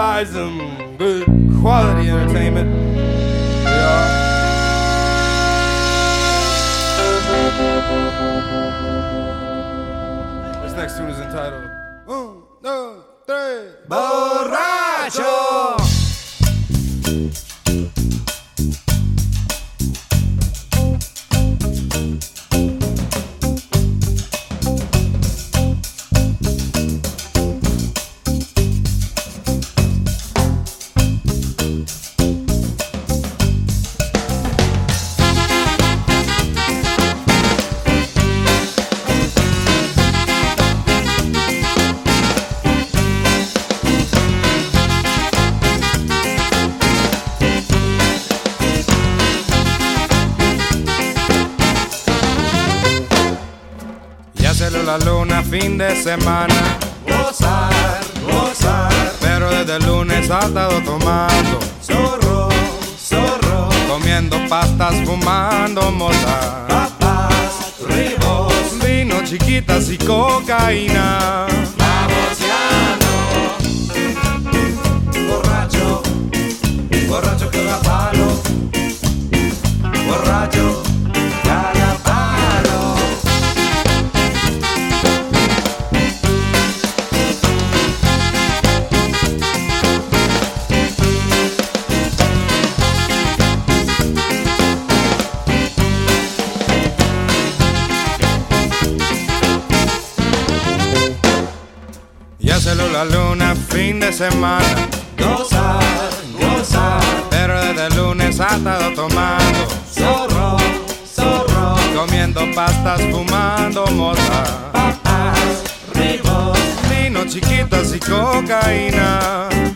provide some good quality entertainment. This next tune is entitled 1, 2, 3 Borracho. La luna fin de semana, gozar, gozar, pero desde el lunes ha estado tomando zorro, zorro, comiendo pastas, fumando mota, papas, ribos, vino, chiquitas y cocaína. baboseando, borracho, borracho que da palo, borracho. Ya se lo la luna fin de semana, Gozar, gozar, pero desde el lunes ha estado tomando zorro, zorro, comiendo pastas, fumando mota, papas, ribos, vino, chiquitas y cocaína.